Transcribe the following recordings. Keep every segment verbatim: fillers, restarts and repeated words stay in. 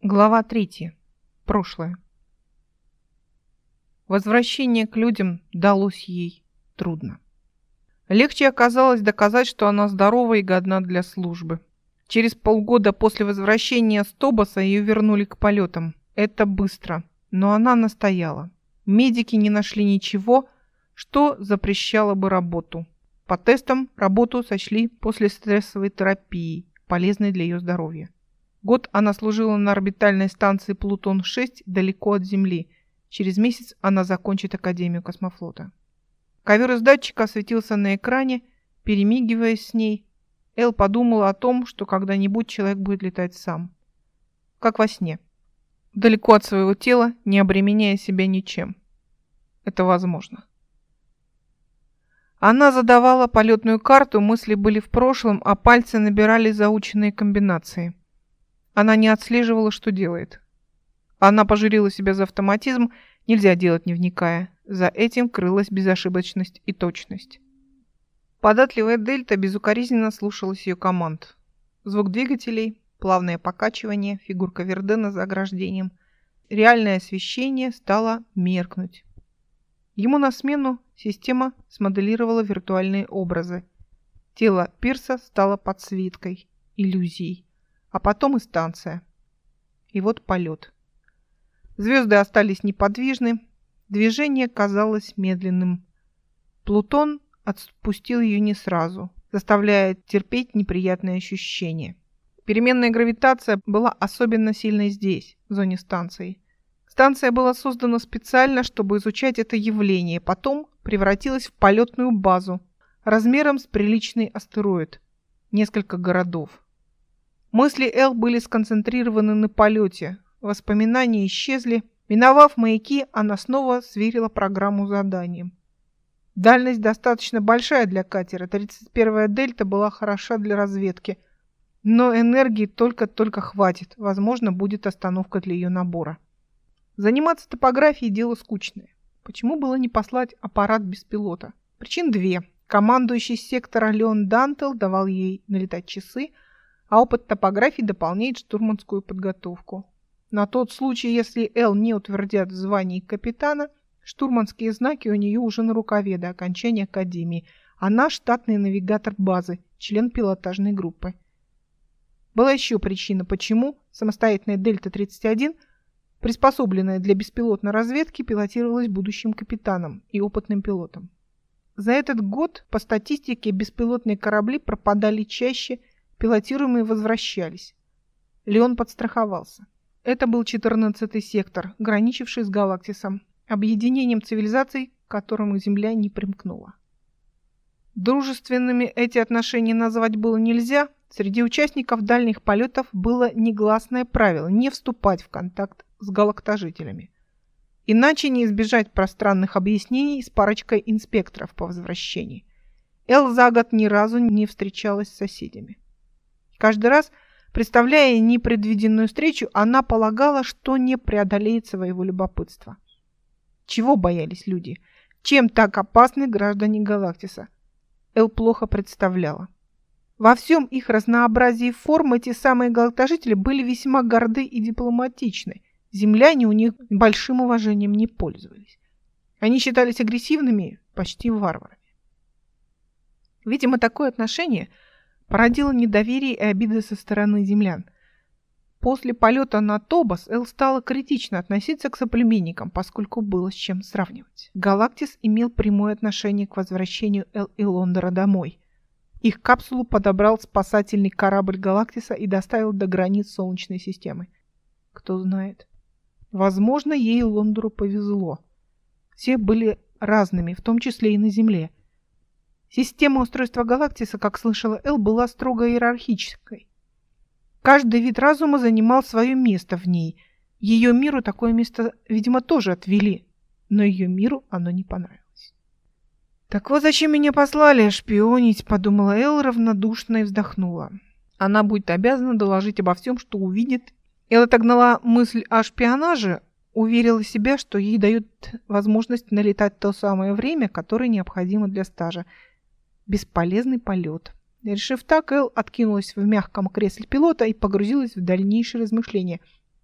Глава третья. Прошлое. Возвращение к людям далось ей трудно. Легче оказалось доказать, что она здорова и годна для службы. Через полгода после возвращения с Тобоса ее вернули к полетам. Это быстро, но она настояла. Медики не нашли ничего, что запрещало бы работу. По тестам работу сочли после стрессовой терапии, полезной для ее здоровья. Год она служила на орбитальной станции Плутон шесть далеко от Земли. Через месяц она закончит Академию космофлота. Ковер из датчика осветился на экране, перемигиваясь с ней. Эл подумала о том, что когда-нибудь человек будет летать сам. Как во сне. Далеко от своего тела, не обременяя себя ничем. Это возможно. Она задавала полетную карту, мысли были в прошлом, а пальцы набирали заученные комбинации. Она не отслеживала, что делает. Она пожурила себя за автоматизм, нельзя делать, не вникая. За этим крылась безошибочность и точность. Податливая Дельта безукоризненно слушалась ее команд. Звук двигателей, плавное покачивание, фигурка Вердена за ограждением. Реальное освещение стало меркнуть. Ему на смену система смоделировала виртуальные образы. Тело Пирса стало подсветкой, иллюзией. А потом и станция. И вот полет. Звезды остались неподвижны, движение казалось медленным. Плутон отпустил ее не сразу, заставляя терпеть неприятные ощущения. Переменная гравитация была особенно сильной здесь, в зоне станции. Станция была создана специально, чтобы изучать это явление, потом превратилась в полетную базу размером с приличный астероид, несколько городов. Мысли Эл были сконцентрированы на полете. Воспоминания исчезли. Миновав маяки, она снова сверила программу заданием. Дальность достаточно большая для катера. тридцать первая Дельта была хороша для разведки. Но энергии только-только хватит. Возможно, будет остановка для ее набора. Заниматься топографией – дело скучное. Почему было не послать аппарат без пилота? Причин две. Командующий сектора Леон Дантел давал ей налетать часы, а опыт топографии дополняет штурманскую подготовку. На тот случай, если Эл не утвердят в звании капитана, штурманские знаки у нее уже на рукаве до окончания академии. Она штатный навигатор базы, член пилотажной группы. Была еще причина, почему самостоятельная Дельта тридцать один, приспособленная для беспилотной разведки, пилотировалась будущим капитаном и опытным пилотом. За этот год, по статистике, беспилотные корабли пропадали чаще, пилотируемые возвращались. Леон подстраховался. Это был четырнадцатый сектор, граничивший с Галактисом, объединением цивилизаций, к которому Земля не примкнула. Дружественными эти отношения назвать было нельзя. Среди участников дальних полетов было негласное правило не вступать в контакт с галактожителями. Иначе не избежать пространных объяснений с парочкой инспекторов по возвращении. Эл за год ни разу не встречалась с соседями. Каждый раз, представляя непредвиденную встречу, она полагала, что не преодолеет своего любопытства. Чего боялись люди? Чем так опасны граждане Галактиса? Эл плохо представляла. Во всем их разнообразии форм эти самые галактожители были весьма горды и дипломатичны. Земляне у них большим уважением не пользовались. Они считались агрессивными, почти варварами. Видимо, такое отношение породило недоверие и обиды со стороны землян. После полета на Тобос Эл стала критично относиться к соплеменникам, поскольку было с чем сравнивать. Галактис имел прямое отношение к возвращению Эл и Лондора домой. Их капсулу подобрал спасательный корабль Галактиса и доставил до границ Солнечной системы. Кто знает. Возможно, ей и Лондору повезло. Все были разными, в том числе и на Земле. Система устройства Галактиса, как слышала Эл, была строго иерархической. Каждый вид разума занимал свое место в ней. Ее миру такое место, видимо, тоже отвели, но ее миру оно не понравилось. «Так вот зачем меня послали шпионить», — подумала Эл равнодушно и вздохнула. Она будет обязана доложить обо всем, что увидит. Эл отогнала мысль о шпионаже, уверила себя, что ей дают возможность налетать в то самое время, которое необходимо для стажа. Бесполезный полет. Решив так, Эл откинулась в мягком кресле пилота и погрузилась в дальнейшие размышления.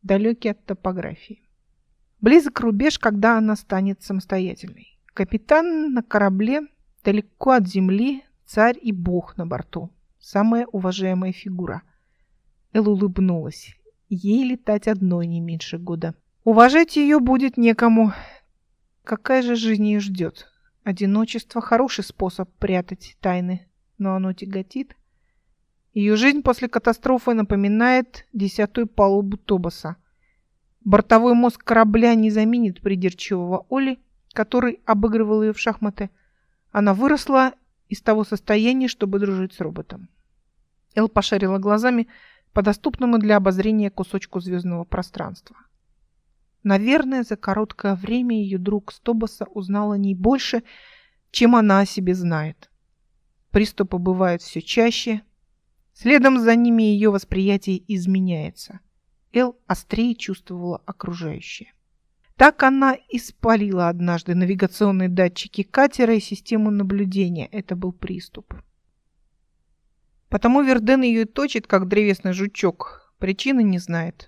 далекий от топографии. Близок рубеж, когда она станет самостоятельной. Капитан на корабле, далеко от земли, царь и бог на борту. Самая уважаемая фигура. Эл улыбнулась. Ей летать одной не меньше года. Уважать ее будет некому. Какая же жизнь ее ждет? Одиночество – хороший способ прятать тайны, но оно тяготит. Ее жизнь после катастрофы напоминает десятую палубу Тобоса. Бортовой мозг корабля не заменит придирчивого Оли, который обыгрывал ее в шахматы. Она выросла из того состояния, чтобы дружить с роботом. Эл пошарила глазами по доступному для обозрения кусочку звездного пространства. Наверное, за короткое время ее друг с Тобоса узнал о ней больше, чем она о себе знает. Приступы бывают все чаще. Следом за ними ее восприятие изменяется. Эл острее чувствовала окружающее. Так она испалила однажды навигационные датчики катера и систему наблюдения. Это был приступ. Потому Верден ее и точит, как древесный жучок. Причины не знает.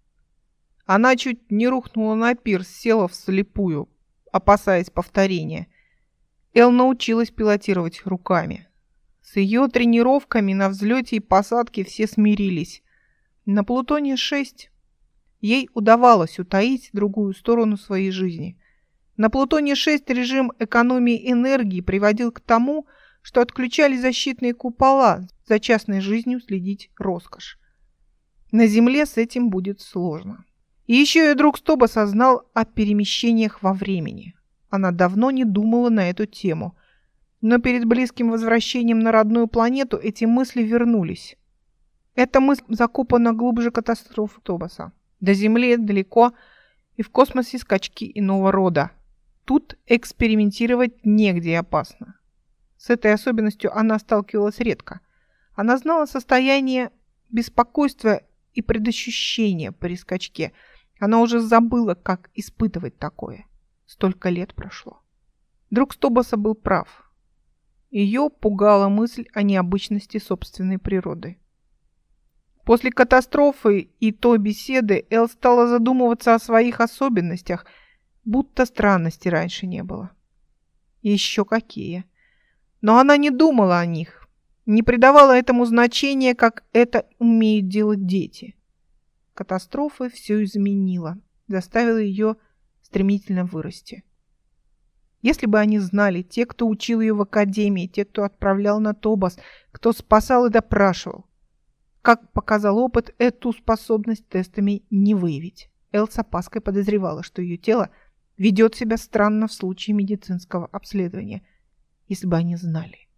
Она чуть не рухнула на пирс, села вслепую, опасаясь повторения. Эл научилась пилотировать руками. С ее тренировками на взлете и посадке все смирились. На Плутоне шесть ей удавалось утаить другую сторону своей жизни. На Плутоне шесть режим экономии энергии приводил к тому, что отключали защитные купола, за частной жизнью следить роскошь. На Земле с этим будет сложно. И еще ее друг Стобос осознал о перемещениях во времени. Она давно не думала на эту тему, но перед близким возвращением на родную планету эти мысли вернулись. Эта мысль закопана глубже катастрофы Тобоса. До Земли далеко, и в космосе скачки иного рода. Тут экспериментировать негде и опасно. С этой особенностью она сталкивалась редко. Она знала состояние беспокойства и предощущения при скачке. Она уже забыла, как испытывать такое. Столько лет прошло. Друг Стобоса был прав. Ее пугала мысль о необычности собственной природы. После катастрофы и той беседы Эл стала задумываться о своих особенностях, будто странностей раньше не было. Еще какие. Но она не думала о них, не придавала этому значения, как это умеют делать дети. Катастрофа все изменила, заставила ее стремительно вырасти. Если бы они знали, те, кто учил ее в академии, те, кто отправлял на Тобос, кто спасал и допрашивал, как показал опыт, эту способность тестами не выявить. Эл с опаской подозревала, что ее тело ведет себя странно в случае медицинского обследования, если бы они знали.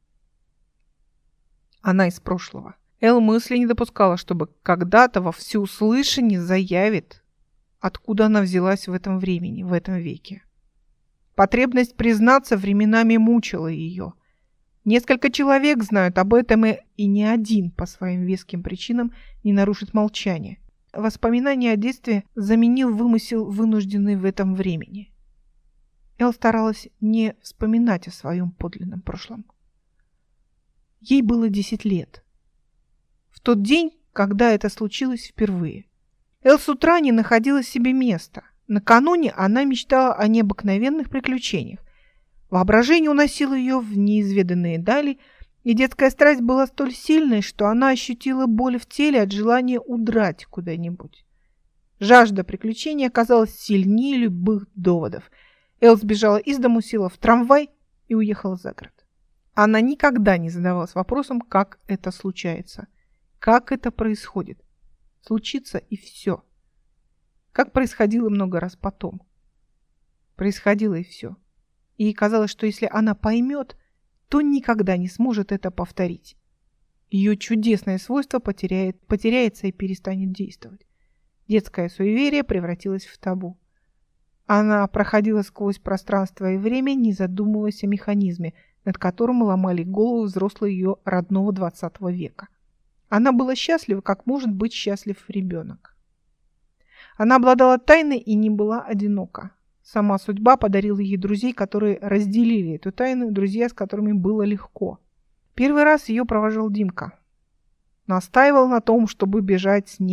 Она из прошлого. Эл мысли не допускала, чтобы когда-то во всеуслышание заявит, откуда она взялась в этом времени, в этом веке. Потребность признаться временами мучила ее. Несколько человек знают об этом, и, и ни один по своим веским причинам не нарушит молчание. Воспоминание о детстве заменил вымысел, вынужденный в этом времени. Эл старалась не вспоминать о своем подлинном прошлом. Ей было десять лет. В тот день, когда это случилось впервые. Эл с утра не находила себе места. Накануне она мечтала о необыкновенных приключениях. Воображение уносило ее в неизведанные дали, и детская страсть была столь сильной, что она ощутила боль в теле от желания удрать куда-нибудь. Жажда приключений оказалась сильнее любых доводов. Эл сбежала из дому, села в трамвай и уехала за город. Она никогда не задавалась вопросом, как это случается, как это происходит. Случится и все. Как происходило много раз потом. Происходило и все. И ей казалось, что если она поймет, то никогда не сможет это повторить. Ее чудесное свойство потеряет, потеряется и перестанет действовать. Детское суеверие превратилось в табу. Она проходила сквозь пространство и время, не задумываясь о механизме, над которым ломали голову взрослые ее родного двадцатого века. Она была счастлива, как может быть счастлив ребенок. Она обладала тайной и не была одинока. Сама судьба подарила ей друзей, которые разделили эту тайну, друзья, с которыми было легко. Первый раз ее провожал Димка. Настаивал на том, чтобы бежать с ней.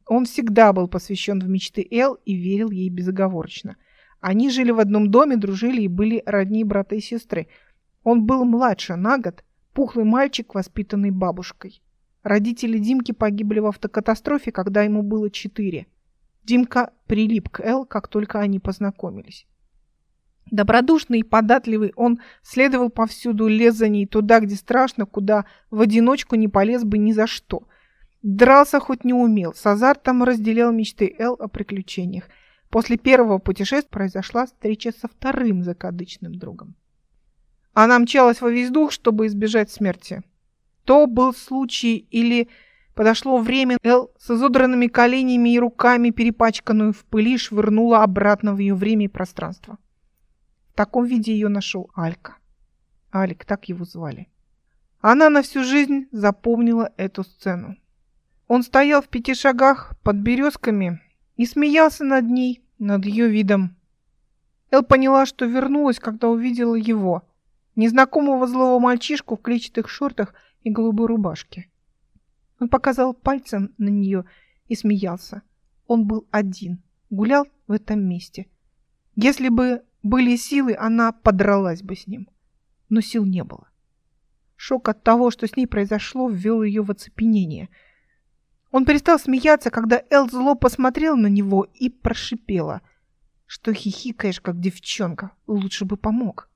Он всегда был посвящен в мечты Эл и верил ей безоговорочно. Они жили в одном доме, дружили и были родни брата и сестры. Он был младше на год, пухлый мальчик, воспитанный бабушкой. Родители Димки погибли в автокатастрофе, когда ему было четыре. Димка прилип к Эл, как только они познакомились. Добродушный и податливый, он следовал повсюду, лез за ней туда, где страшно, куда в одиночку не полез бы ни за что. Дрался хоть не умел, с азартом разделял мечты Эл о приключениях. После первого путешествия произошла встреча со вторым закадычным другом. Она мчалась во весь дух, чтобы избежать смерти. То был случай или подошло время, Эл с изодранными коленями и руками, перепачканную в пыли, швырнула обратно в ее время и пространство. В таком виде ее нашел Алька. Алик, так его звали. Она на всю жизнь запомнила эту сцену. Он стоял в пяти шагах под березками и смеялся над ней, над ее видом. Эл поняла, что вернулась, когда увидела его, незнакомого злого мальчишку в клетчатых шортах и голубой рубашке. Он показал пальцем на нее и смеялся. Он был один, гулял в этом месте. Если бы были силы, она подралась бы с ним. Но сил не было. Шок от того, что с ней произошло, ввел ее в оцепенение. Он перестал смеяться, когда Эл зло посмотрел на него и прошипела, что хихикаешь, как девчонка, лучше бы помог.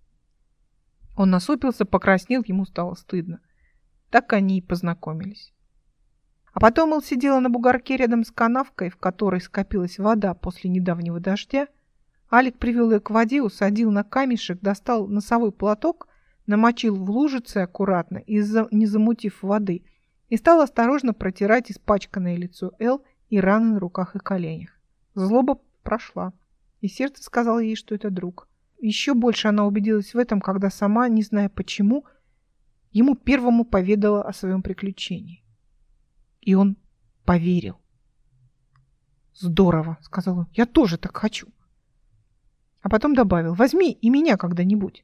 Он насупился, покраснел, ему стало стыдно. Так они и познакомились. А потом Эл сидела на бугорке рядом с канавкой, в которой скопилась вода после недавнего дождя. Алик привел ее к воде, усадил на камешек, достал носовой платок, намочил в лужице аккуратно, и не замутив воды, и стал осторожно протирать испачканное лицо Эл и раны на руках и коленях. Злоба прошла, и сердце сказало ей, что это друг. Еще больше она убедилась в этом, когда сама, не зная почему, ему первому поведала о своем приключении. И он поверил. «Здорово», — сказал он, — «я тоже так хочу». А потом добавил: «Возьми и меня когда-нибудь».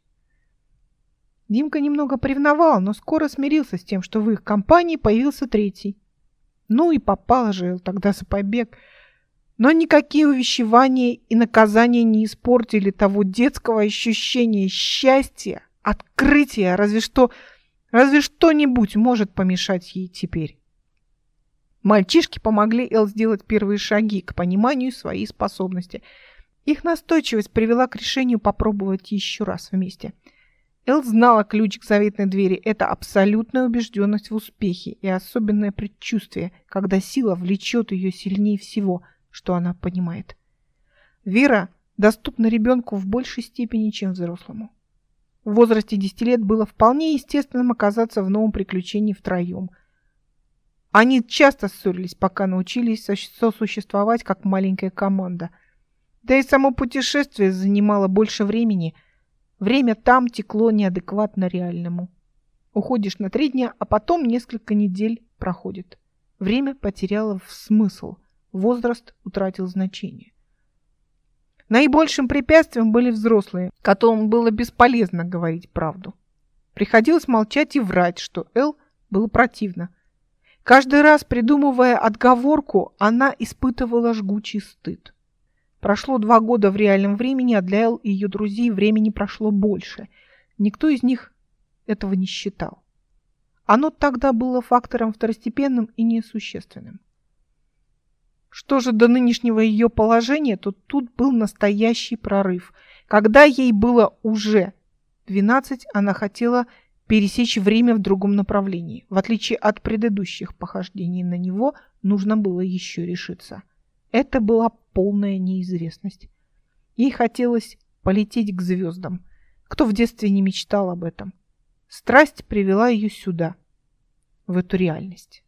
Димка немного поревновал, но скоро смирился с тем, что в их компании появился третий. Ну и попала же Эл тогда за побег. Но никакие увещевания и наказания не испортили того детского ощущения счастья, открытия, разве что, разве что-нибудь может помешать ей теперь. Мальчишки помогли Эл сделать первые шаги к пониманию своей способности. Их настойчивость привела к решению попробовать еще раз вместе. Эл знала ключ к заветной двери. Это абсолютная убежденность в успехе и особенное предчувствие, когда сила влечет ее сильнее всего, что она понимает. Вера доступна ребенку в большей степени, чем взрослому. В возрасте десяти лет было вполне естественным оказаться в новом приключении втроем. Они часто ссорились, пока научились сосуществовать как маленькая команда. Да и само путешествие занимало больше времени. Время там текло неадекватно реальному. Уходишь на три дня, а потом несколько недель проходит. Время потеряло смысл. Возраст утратил значение. Наибольшим препятствием были взрослые, которым было бесполезно говорить правду. Приходилось молчать и врать, что Эл было противно. Каждый раз, придумывая отговорку, она испытывала жгучий стыд. Прошло два года в реальном времени, а для Эл и ее друзей времени прошло больше. Никто из них этого не считал. Оно тогда было фактором второстепенным и несущественным. Что же до нынешнего ее положения, то тут был настоящий прорыв. Когда ей было уже двенадцать, она хотела пересечь время в другом направлении. В отличие от предыдущих похождений на него, нужно было еще решиться. Это была полная неизвестность. Ей хотелось полететь к звездам. Кто в детстве не мечтал об этом? Страсть привела ее сюда, в эту реальность.